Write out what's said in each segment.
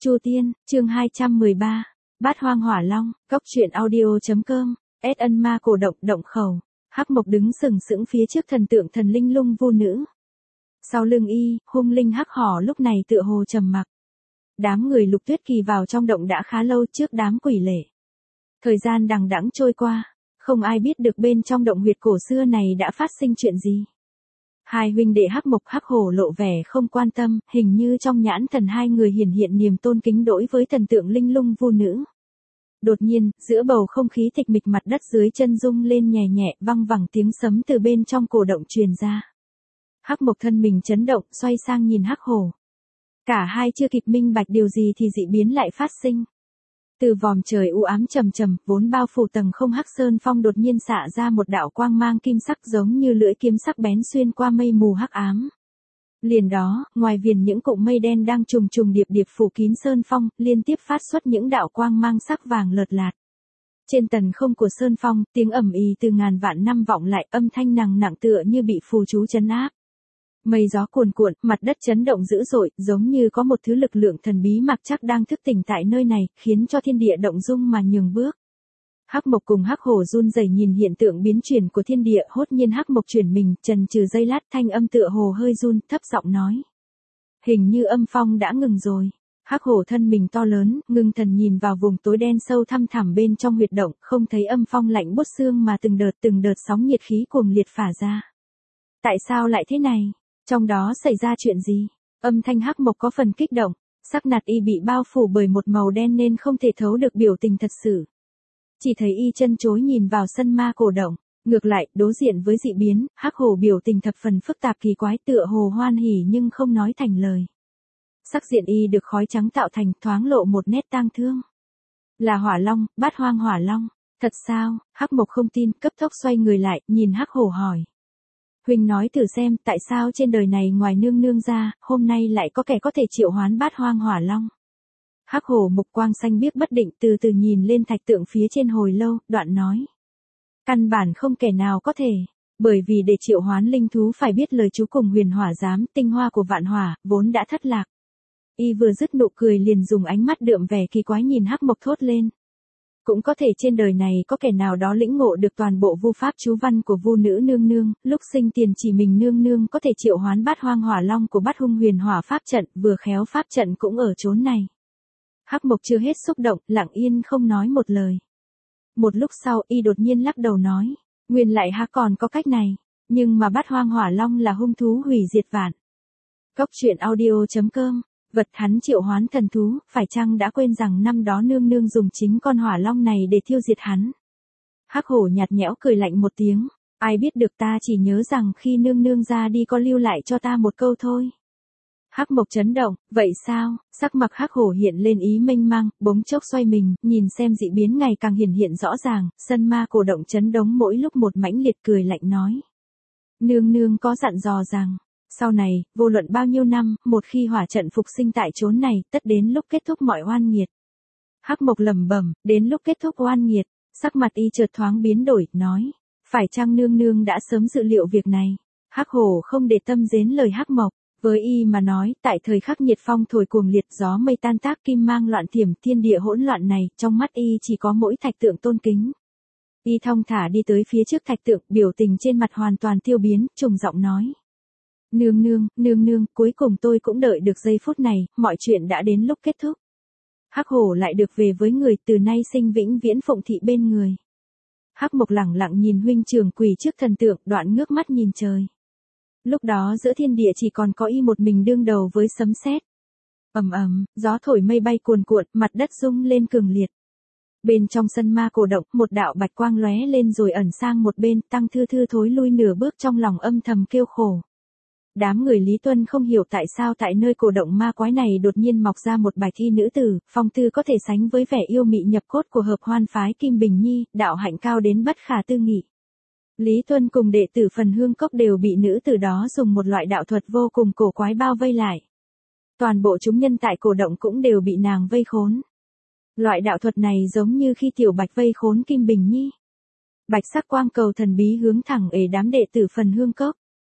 Chu Tiên, chương 213. Bát Hoang Hỏa Long, Cốc truyện audio.com. Ân ma cổ động, động khẩu. Hắc Mộc đứng sừng sững phía trước thần tượng thần linh lung vu nữ. Sau lưng y, hung linh hắc hỏ lúc này tựa hồ trầm mặc. Đám người Lục Tuyết Kỳ vào trong động đã khá lâu trước đám quỷ lệ. Thời gian đằng đẵng trôi qua, không ai biết được bên trong động huyệt cổ xưa này đã phát sinh chuyện gì. Hai huynh đệ Hắc Mộc Hắc Hổ lộ vẻ không quan tâm, hình như trong nhãn thần hai người hiển hiện niềm tôn kính đối với thần tượng linh lung vu nữ. Đột nhiên, giữa bầu không khí tịch mịch mặt đất dưới chân rung lên nhẹ nhẹ, văng vẳng tiếng sấm từ bên trong cổ động truyền ra. Hắc Mộc thân mình chấn động, xoay sang nhìn Hắc Hổ. Cả hai chưa kịp minh bạch điều gì thì dị biến lại phát sinh. Từ vòm trời u ám trầm trầm, vốn bao phủ tầng không Hắc Sơn Phong đột nhiên xạ ra một đạo quang mang kim sắc giống như lưỡi kiếm sắc bén xuyên qua mây mù hắc ám. Liền đó, ngoài viền những cụm mây đen đang trùng trùng điệp điệp phủ kín Sơn Phong, liên tiếp phát xuất những đạo quang mang sắc vàng lợt lạt. Trên tầng không của Sơn Phong, tiếng ầm ĩ từ ngàn vạn năm vọng lại, âm thanh nặng nặng tựa như bị phù chú trấn áp. Mây gió cuồn cuộn, mặt đất chấn động dữ dội, giống như có một thứ lực lượng thần bí mặc chắc đang thức tỉnh tại nơi này, khiến cho thiên địa động dung mà nhường bước. Hắc Mộc cùng Hắc Hổ run rẩy nhìn hiện tượng biến chuyển của thiên địa, hốt nhiên Hắc Mộc chuyển mình, chần chừ giây lát, thanh âm tựa hồ hơi run, thấp giọng nói: "Hình như âm phong đã ngừng rồi." Hắc Hổ thân mình to lớn, ngưng thần nhìn vào vùng tối đen sâu thăm thẳm bên trong huyệt động, không thấy âm phong lạnh buốt xương mà từng đợt sóng nhiệt khí cuồng liệt phả ra. Tại sao lại thế này? Trong đó xảy ra chuyện gì? Âm thanh Hắc Mộc có phần kích động, sắc mặt y bị bao phủ bởi một màu đen nên không thể thấu được biểu tình thật sự. Chỉ thấy y chân chối nhìn vào sân ma cổ động, ngược lại, đối diện với dị biến, Hắc Hổ biểu tình thập phần phức tạp kỳ quái tựa hồ hoan hỉ nhưng không nói thành lời. Sắc diện y được khói trắng tạo thành, thoáng lộ một nét tang thương. Là Hỏa Long, Bát Hoang Hỏa Long, thật sao? Hắc Mộc không tin, cấp tốc xoay người lại, nhìn Hắc Hổ hỏi: "Huynh nói thử xem, tại sao trên đời này ngoài nương nương ra, hôm nay lại có kẻ có thể triệu hoán Bát Hoang Hỏa Long?" Hắc Hổ mục quang xanh biếc bất định, từ từ nhìn lên thạch tượng phía trên hồi lâu, đoạn nói: "Căn bản không kẻ nào có thể, bởi vì để triệu hoán linh thú phải biết lời chú cùng huyền hỏa giám, tinh hoa của vạn hỏa, vốn đã thất lạc." Y vừa dứt nụ cười liền dùng ánh mắt đượm vẻ kỳ quái nhìn Hắc Mộc thốt lên: "Cũng có thể trên đời này có kẻ nào đó lĩnh ngộ được toàn bộ vu pháp chú văn của vu nữ nương nương, lúc sinh tiền chỉ mình nương nương có thể triệu hoán Bát Hoang Hỏa Long của Bát Hung huyền hỏa pháp trận, vừa khéo pháp trận cũng ở chốn này." Hắc Mộc chưa hết xúc động, lặng yên không nói một lời. Một lúc sau, y đột nhiên lắc đầu nói: "Nguyên lại há còn có cách này, nhưng mà Bát Hoang Hỏa Long là hung thú hủy diệt vạn." Cốc truyện audio.com. Vật hắn triệu hoán thần thú, phải chăng đã quên rằng năm đó nương nương dùng chính con hỏa long này để tiêu diệt hắn? Hắc Hổ nhạt nhẽo cười lạnh một tiếng: "Ai biết được, ta chỉ nhớ rằng khi nương nương ra đi có lưu lại cho ta một câu thôi." Hắc Mộc chấn động: "Vậy sao?" Sắc mặt Hắc Hổ hiện lên ý mênh mang, bỗng chốc xoay mình, nhìn xem dị biến ngày càng hiện rõ ràng, sân ma cổ động chấn đống mỗi lúc một mãnh liệt, cười lạnh nói: "Nương nương có dặn dò rằng, sau này, vô luận bao nhiêu năm, một khi hỏa trận phục sinh tại chốn này, tất đến lúc kết thúc mọi oan nghiệt." Hắc Mộc lẩm bẩm: "Đến lúc kết thúc oan nghiệt?" Sắc mặt y chợt thoáng biến đổi, nói: "Phải chăng nương nương đã sớm dự liệu việc này?" Hắc Hổ không để tâm đến lời Hắc Mộc. Với y mà nói, tại thời khắc nhiệt phong thổi cuồng liệt, gió mây tan tác, kim mang loạn thiểm, thiên địa hỗn loạn này, trong mắt y chỉ có mỗi thạch tượng tôn kính. Y thong thả đi tới phía trước thạch tượng, biểu tình trên mặt hoàn toàn tiêu biến, trùng giọng nói: nương nương, cuối cùng tôi cũng đợi được giây phút này, mọi chuyện đã đến lúc kết thúc. Hắc Hổ lại được về với người, từ nay sinh vĩnh viễn phụng thị bên người." Hắc Mộc lẳng lặng nhìn huynh trưởng quỳ trước thần tượng, đoạn ngước mắt nhìn trời. Lúc đó giữa thiên địa chỉ còn có y một mình đương đầu với sấm sét. Ầm ầm, gió thổi mây bay cuồn cuộn, mặt đất rung lên cường liệt. Bên trong sân ma cổ động, một đạo bạch quang lóe lên rồi ẩn sang một bên, Tăng Thư Thư thối lui nửa bước, trong lòng âm thầm kêu khổ. Đám người Lý Tuân không hiểu tại sao tại nơi cổ động ma quái này đột nhiên mọc ra một bạch y nữ tử, phong tư có thể sánh với vẻ yêu mị nhập cốt của hợp hoan phái Kim Bình Nhi, đạo hạnh cao đến bất khả tư nghị. Lý Tuân cùng đệ tử Phần Hương Cốc đều bị nữ tử đó dùng một loại đạo thuật vô cùng cổ quái bao vây lại. Toàn bộ chúng nhân tại cổ động cũng đều bị nàng vây khốn. Loại đạo thuật này giống như khi Tiểu Bạch vây khốn Kim Bình Nhi. Bạch sắc quang cầu thần bí hướng thẳng ể đám đệ tử Phần Hương Cốc.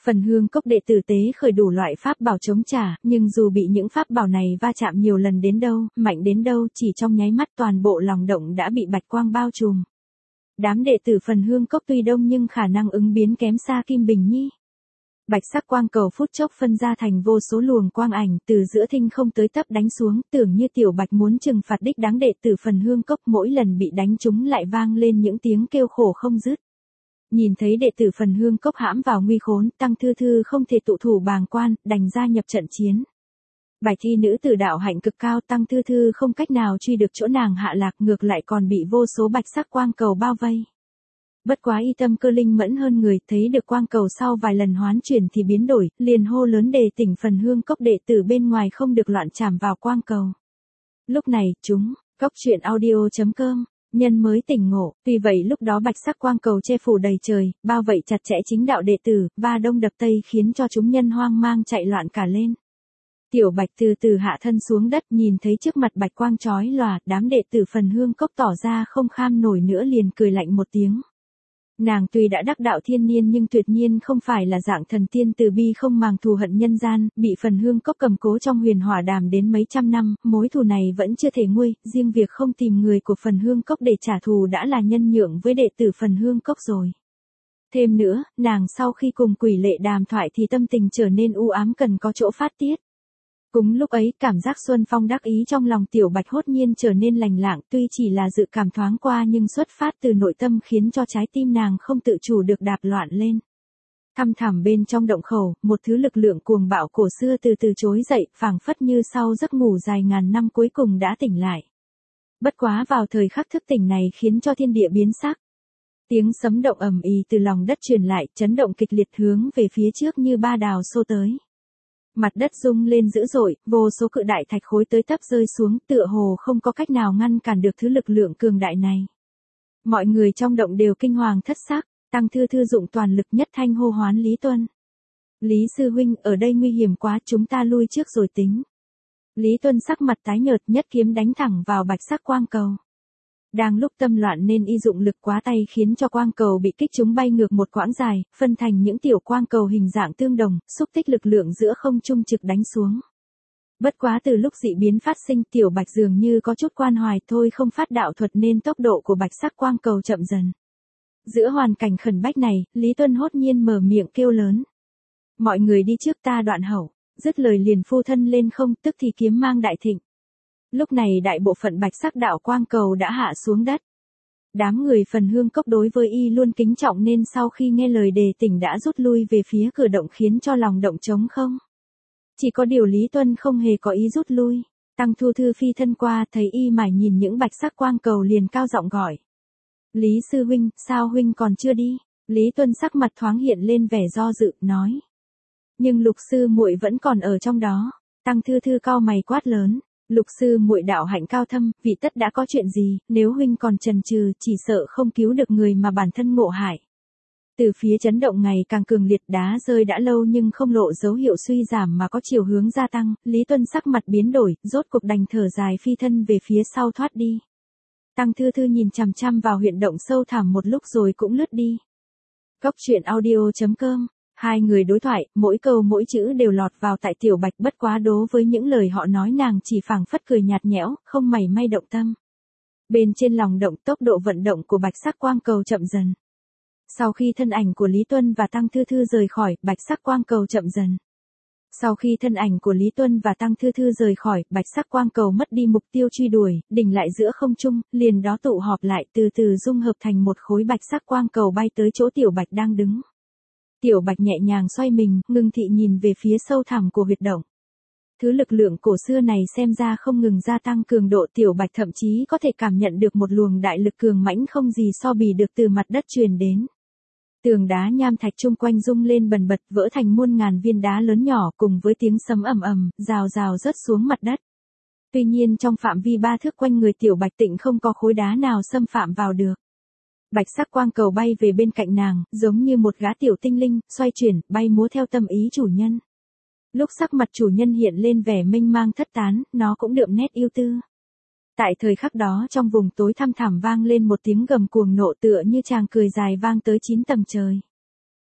Phần Hương Cốc đệ tử tế khởi đủ loại pháp bảo chống trả, nhưng dù bị những pháp bảo này va chạm nhiều lần đến đâu, mạnh đến đâu, chỉ trong nháy mắt toàn bộ lòng động đã bị bạch quang bao trùm. Đám đệ tử Phần Hương Cốc tuy đông nhưng khả năng ứng biến kém xa Kim Bình Nhi. Bạch sắc quang cầu phút chốc phân ra thành vô số luồng quang ảnh, từ giữa thinh không tới tấp đánh xuống, tưởng như tiểu bạch muốn trừng phạt đích đáng đệ tử Phần Hương Cốc, mỗi lần bị đánh trúng lại vang lên những tiếng kêu khổ không dứt. Nhìn thấy đệ tử Phần Hương Cốc hãm vào nguy khốn, Tăng Thư Thư không thể tụ thủ bàng quan, đành gia nhập trận chiến. Bài thi nữ tử đạo hạnh cực cao, Tăng Thư Thư không cách nào truy được chỗ nàng hạ lạc, ngược lại còn bị vô số bạch sắc quang cầu bao vây. Bất quá y tâm cơ linh mẫn hơn người, thấy được quang cầu sau vài lần hoán chuyển thì biến đổi, liền hô lớn đề tỉnh Phần Hương Cốc đệ tử bên ngoài không được loạn chạm vào quang cầu. Lúc này, Cốc truyện audio.com, nhân mới tỉnh ngộ, tuy vậy lúc đó bạch sắc quang cầu che phủ đầy trời, bao vây chặt chẽ chính đạo đệ tử, va đông đập tây khiến cho chúng nhân hoang mang chạy loạn cả lên. Tiểu Bạch từ từ hạ thân xuống đất, nhìn thấy trước mặt bạch quang chói lòa, đám đệ tử Phần Hương Cốc tỏ ra không kham nổi nữa liền cười lạnh một tiếng. Nàng tuy đã đắc đạo thiên niên nhưng tuyệt nhiên không phải là dạng thần tiên từ bi không màng thù hận nhân gian, bị Phần Hương Cốc cầm cố trong huyền hỏa đàm đến mấy trăm năm, mối thù này vẫn chưa thể nguôi, riêng việc không tìm người của Phần Hương Cốc để trả thù đã là nhân nhượng với đệ tử Phần Hương Cốc rồi. Thêm nữa, nàng sau khi cùng Quỷ Lệ đàm thoại thì tâm tình trở nên u ám cần có chỗ phát tiết. Cùng lúc ấy, cảm giác xuân phong đắc ý trong lòng Tiểu Bạch hốt nhiên trở nên lành lạng, tuy chỉ là dự cảm thoáng qua nhưng xuất phát từ nội tâm khiến cho trái tim nàng không tự chủ được đạp loạn lên. Thăm thẳm bên trong động khẩu, một thứ lực lượng cuồng bạo cổ xưa từ từ trỗi dậy, phảng phất như sau giấc ngủ dài ngàn năm cuối cùng đã tỉnh lại. Bất quá vào thời khắc thức tỉnh này khiến cho thiên địa biến sắc. Tiếng sấm động ầm ĩ từ lòng đất truyền lại, chấn động kịch liệt hướng về phía trước như ba đào xô tới. Mặt đất rung lên dữ dội, vô số cự đại thạch khối tới tấp rơi xuống, tựa hồ không có cách nào ngăn cản được thứ lực lượng cường đại này. Mọi người trong động đều kinh hoàng thất sắc, Tăng Thư Thư dụng toàn lực nhất thanh hô hoán Lý Tuân. Lý sư huynh, ở đây nguy hiểm quá, chúng ta lui trước rồi tính. Lý Tuân sắc mặt tái nhợt, nhất kiếm đánh thẳng vào bạch sắc quang cầu. Đang lúc tâm loạn nên y dụng lực quá tay khiến cho quang cầu bị kích trúng bay ngược một quãng dài, phân thành những tiểu quang cầu hình dạng tương đồng, xúc tích lực lượng giữa không trung trực đánh xuống. Bất quá từ lúc dị biến phát sinh, Tiểu Bạch dường như có chút quan hoài thôi không phát đạo thuật nên tốc độ của bạch sắc quang cầu chậm dần. Giữa hoàn cảnh khẩn bách này, Lý Tuân hốt nhiên mở miệng kêu lớn. Mọi người đi trước ta đoạn hậu, dứt lời liền phu thân lên không, tức thì kiếm mang đại thịnh. Lúc này đại bộ phận bạch sắc đạo quang cầu đã hạ xuống đất. Đám người Phần Hương Cốc đối với y luôn kính trọng nên sau khi nghe lời đề tỉnh đã rút lui về phía cửa động khiến cho lòng động trống không. Chỉ có điều Lý Tuân không hề có ý rút lui. Tăng Thu Thư phi thân qua thấy y mải nhìn những bạch sắc quang cầu liền cao giọng gọi. Lý sư huynh, sao huynh còn chưa đi? Lý Tuân sắc mặt thoáng hiện lên vẻ do dự, nói. Nhưng Lục sư muội vẫn còn ở trong đó. Tăng Thư Thư cau mày quát lớn. Lục sư muội đạo hạnh cao thâm, vị tất đã có chuyện gì, nếu huynh còn chần chừ, chỉ sợ không cứu được người mà bản thân ngộ hại. Từ phía chấn động ngày càng cường liệt, đá rơi đã lâu nhưng không lộ dấu hiệu suy giảm mà có chiều hướng gia tăng, Lý Tuân sắc mặt biến đổi, rốt cuộc đành thở dài phi thân về phía sau thoát đi. Tăng Thư Thư nhìn chằm chằm vào huyệt động sâu thẳm một lúc rồi cũng lướt đi. Cốc truyện audio.com. Hai người đối thoại, mỗi câu mỗi chữ đều lọt vào tại Tiểu Bạch, bất quá đố với những lời họ nói nàng chỉ phảng phất cười nhạt nhẽo, không mảy may động tâm. Bên trên lòng động, tốc độ vận động của bạch sắc quang cầu chậm dần. Sau khi thân ảnh của Lý Tuân và Tăng Thư Thư rời khỏi, bạch sắc quang cầu chậm dần. Sau khi thân ảnh của Lý Tuân và Tăng Thư Thư rời khỏi, bạch sắc quang cầu mất đi mục tiêu truy đuổi, đỉnh lại giữa không trung, liền đó tụ họp lại từ từ dung hợp thành một khối bạch sắc quang cầu bay tới chỗ Tiểu Bạch đang đứng. Tiểu Bạch nhẹ nhàng xoay mình, ngưng thị nhìn về phía sâu thẳm của huyệt động. Thứ lực lượng cổ xưa này xem ra không ngừng gia tăng cường độ, Tiểu Bạch thậm chí có thể cảm nhận được một luồng đại lực cường mãnh không gì so bì được từ mặt đất truyền đến. Tường đá nham thạch chung quanh rung lên bần bật, vỡ thành muôn ngàn viên đá lớn nhỏ cùng với tiếng sấm ầm ầm, rào rào rớt xuống mặt đất. Tuy nhiên trong phạm vi 3 thước quanh người Tiểu Bạch Tịnh không có khối đá nào xâm phạm vào được. Bạch sắc quang cầu bay về bên cạnh nàng, giống như một gã tiểu tinh linh, xoay chuyển, bay múa theo tâm ý chủ nhân. Lúc sắc mặt chủ nhân hiện lên vẻ mênh mang thất tán, nó cũng đượm nét yêu tư. Tại thời khắc đó trong vùng tối thăm thẳm vang lên một tiếng gầm cuồng nộ tựa như tràng cười dài vang tới 9 tầng trời.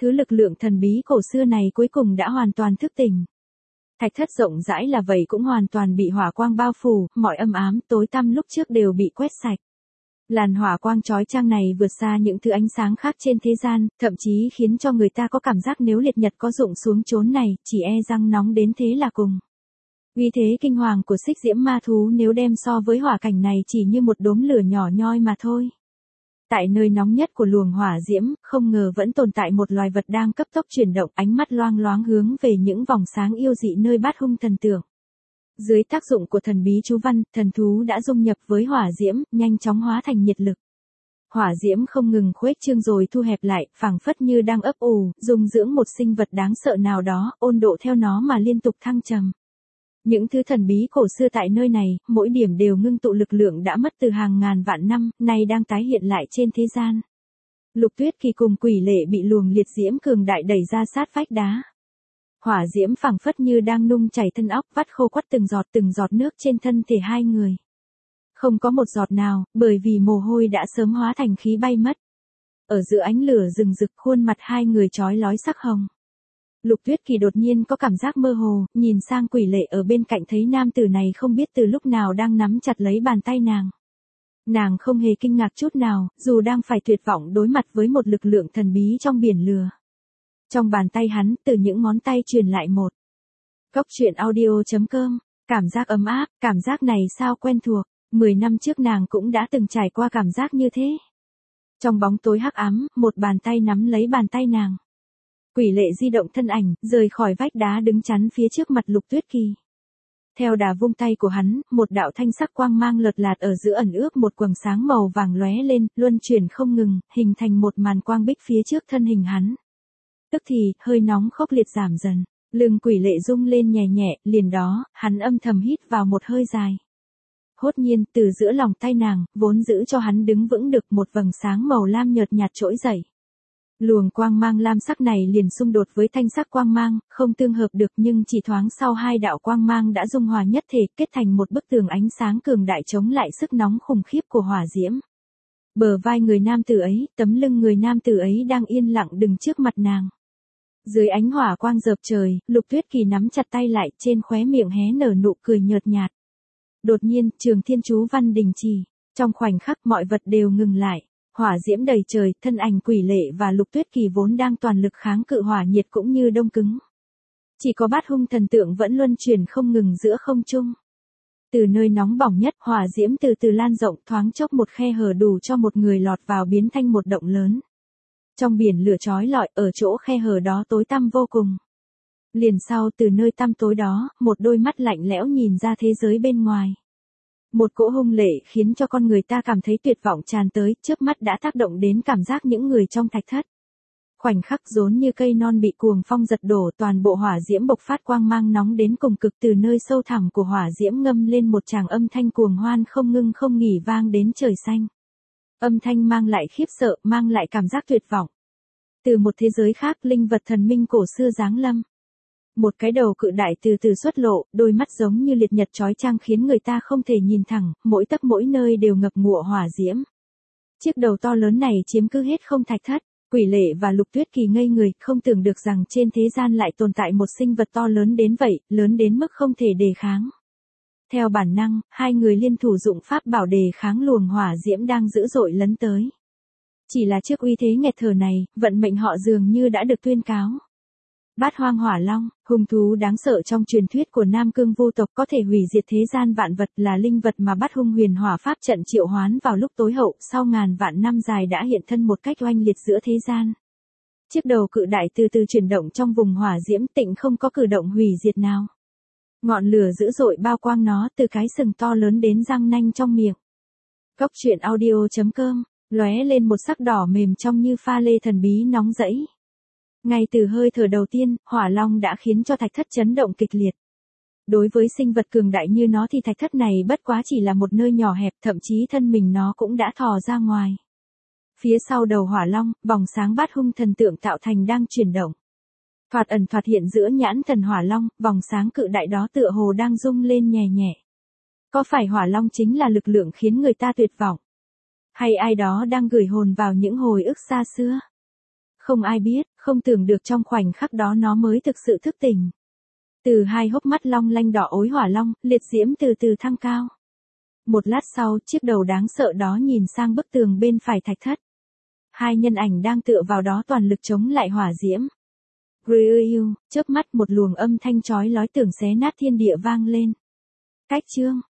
thứ lực lượng thần bí cổ xưa này cuối cùng đã hoàn toàn thức tỉnh. Thạch thất rộng rãi là vậy cũng hoàn toàn bị hỏa quang bao phủ, mọi âm ám, tối tăm lúc trước đều bị quét sạch. Làn hỏa quang chói chang này vượt xa những thứ ánh sáng khác trên thế gian, thậm chí khiến cho người ta có cảm giác nếu liệt nhật có rụng xuống chốn này, chỉ e rằng nóng đến thế là cùng. Uy thế kinh hoàng của xích diễm ma thú nếu đem so với hỏa cảnh này chỉ như một đốm lửa nhỏ nhoi mà thôi. Tại nơi nóng nhất của luồng hỏa diễm, không ngờ vẫn tồn tại một loài vật đang cấp tốc chuyển động, ánh mắt loang loáng hướng về những vòng sáng yêu dị nơi bát hung thần tượng. Dưới tác dụng của thần bí chú văn, thần thú đã dung nhập với hỏa diễm, nhanh chóng hóa thành nhiệt lực. Hỏa diễm không ngừng khuếch trương rồi thu hẹp lại, phảng phất như đang ấp ủ, dung dưỡng một sinh vật đáng sợ nào đó, ôn độ theo nó mà liên tục thăng trầm. Những thứ thần bí cổ xưa tại nơi này, mỗi điểm đều ngưng tụ lực lượng đã mất từ hàng ngàn vạn năm, nay đang tái hiện lại trên thế gian. Lục Tuyết Kỳ cùng Quỷ Lệ bị luồng liệt diễm cường đại đẩy ra sát vách đá. Hỏa diễm phảng phất như đang nung chảy thân óc, vắt khô quắt từng giọt nước trên thân thể hai người. Không có một giọt nào, bởi vì mồ hôi đã sớm hóa thành khí bay mất. Ở giữa ánh lửa rừng rực, khuôn mặt hai người chói lói sắc hồng. Lục Tuyết Kỳ đột nhiên có cảm giác mơ hồ, nhìn sang Quỷ Lệ ở bên cạnh thấy nam tử này không biết từ lúc nào đang nắm chặt lấy bàn tay nàng. Nàng không hề kinh ngạc chút nào, dù đang phải tuyệt vọng đối mặt với một lực lượng thần bí trong biển lửa. Trong bàn tay hắn, từ những ngón tay truyền lại một. Cốc truyện audio.com, cảm giác ấm áp, cảm giác này sao quen thuộc, 10 năm trước nàng cũng đã từng trải qua cảm giác như thế. Trong bóng tối hắc ám, một bàn tay nắm lấy bàn tay nàng. Quỷ Lệ di động thân ảnh, rời khỏi vách đá đứng chắn phía trước mặt Lục Tuyết Kỳ. Theo đà vung tay của hắn, một đạo thanh sắc quang mang lợt lạt ở giữa ẩn ước một quầng sáng màu vàng lóe lên, luân chuyển không ngừng, hình thành một màn quang bích phía trước thân hình hắn. Tức thì, hơi nóng khốc liệt giảm dần, lưng Quỷ Lệ rung lên nhẹ nhẹ, liền đó, hắn âm thầm hít vào một hơi dài. Hốt nhiên, từ giữa lòng tay nàng, vốn giữ cho hắn đứng vững được một vầng sáng màu lam nhợt nhạt trỗi dậy. Luồng quang mang lam sắc này liền xung đột với thanh sắc quang mang, không tương hợp được nhưng chỉ thoáng sau hai đạo quang mang đã dung hòa nhất thể, kết thành một bức tường ánh sáng cường đại chống lại sức nóng khủng khiếp của hỏa diễm. Bờ vai người nam tử ấy, tấm lưng người nam tử ấy đang yên lặng đứng trước mặt nàng. Dưới ánh hỏa quang rợp trời, Lục Tuyết Kỳ nắm chặt tay lại, trên khóe miệng hé nở nụ cười nhợt nhạt. Đột nhiên, trường thiên chú văn đình chỉ, trong khoảnh khắc mọi vật đều ngừng lại. Hỏa diễm đầy trời, thân ảnh Quỷ Lệ và Lục Tuyết Kỳ vốn đang toàn lực kháng cự hỏa nhiệt cũng như đông cứng. Chỉ có bát hung thần tượng vẫn luân chuyển không ngừng giữa không trung. Từ nơi nóng bỏng nhất, hỏa diễm từ từ lan rộng, thoáng chốc một khe hở đủ cho một người lọt vào biến thành một động lớn. Trong biển lửa chói lọi, ở chỗ khe hở đó tối tăm vô cùng. Liền sau từ nơi tăm tối đó, một đôi mắt lạnh lẽo nhìn ra thế giới bên ngoài. Một cỗ hung lệ khiến cho con người ta cảm thấy tuyệt vọng tràn tới, chớp mắt đã tác động đến cảm giác những người trong thạch thất. Khoảnh khắc rốn như cây non bị cuồng phong giật đổ, toàn bộ hỏa diễm bộc phát quang mang nóng đến cùng cực, từ nơi sâu thẳm của hỏa diễm ngâm lên một tràng âm thanh cuồng hoan không ngưng không nghỉ vang đến trời xanh. Âm thanh mang lại khiếp sợ, mang lại cảm giác tuyệt vọng. Từ một thế giới khác, linh vật thần minh cổ xưa giáng lâm. Một cái đầu cự đại từ từ xuất lộ, đôi mắt giống như liệt nhật chói chang khiến người ta không thể nhìn thẳng, mỗi tấc mỗi nơi đều ngập ngụa hỏa diễm. Chiếc đầu to lớn này chiếm cứ hết không thạch thất, Quỷ Lệ và Lục Tuyết Kỳ ngây người, không tưởng được rằng trên thế gian lại tồn tại một sinh vật to lớn đến vậy, lớn đến mức không thể đề kháng. Theo bản năng, hai người liên thủ dụng pháp bảo đề kháng luồng hỏa diễm đang dữ dội lấn tới. Chỉ là trước uy thế nghẹt thở này, vận mệnh họ dường như đã được tuyên cáo. Bát hoang hỏa long, hung thú đáng sợ trong truyền thuyết của Nam Cương Vu tộc, có thể hủy diệt thế gian vạn vật, là linh vật mà Bát Hung Huyền Hỏa Pháp trận triệu hoán vào lúc tối hậu, sau ngàn vạn năm dài đã hiện thân một cách oanh liệt giữa thế gian. Chiếc đầu cự đại từ từ chuyển động trong vùng hỏa diễm, tịnh không có cử động hủy diệt nào. Ngọn lửa dữ dội bao quang nó, từ cái sừng to lớn đến răng nanh trong miệng. Cốc truyện audio.com, lóe lên một sắc đỏ mềm trong như pha lê thần bí nóng rẫy. Ngay từ hơi thở đầu tiên, hỏa long đã khiến cho thạch thất chấn động kịch liệt. Đối với sinh vật cường đại như nó thì thạch thất này bất quá chỉ là một nơi nhỏ hẹp, thậm chí thân mình nó cũng đã thò ra ngoài. Phía sau đầu hỏa long, vòng sáng bát hung thần tượng tạo thành đang chuyển động. Thoạt ẩn thoạt hiện giữa nhãn thần hỏa long, vòng sáng cự đại đó tựa hồ đang rung lên nhẹ nhẹ. Có phải hỏa long chính là lực lượng khiến người ta tuyệt vọng? Hay ai đó đang gửi hồn vào những hồi ức xa xưa? Không ai biết, Không tưởng được trong khoảnh khắc đó nó mới thực sự thức tỉnh. Từ hai hốc mắt long lanh đỏ ối hỏa long, liệt diễm từ từ thăng cao. Một lát sau, chiếc đầu đáng sợ đó nhìn sang bức tường bên phải thạch thất. Hai nhân ảnh đang tựa vào đó toàn lực chống lại hỏa diễm. Ryu, chớp mắt một luồng âm thanh chói lói tưởng xé nát thiên địa vang lên. Cách chương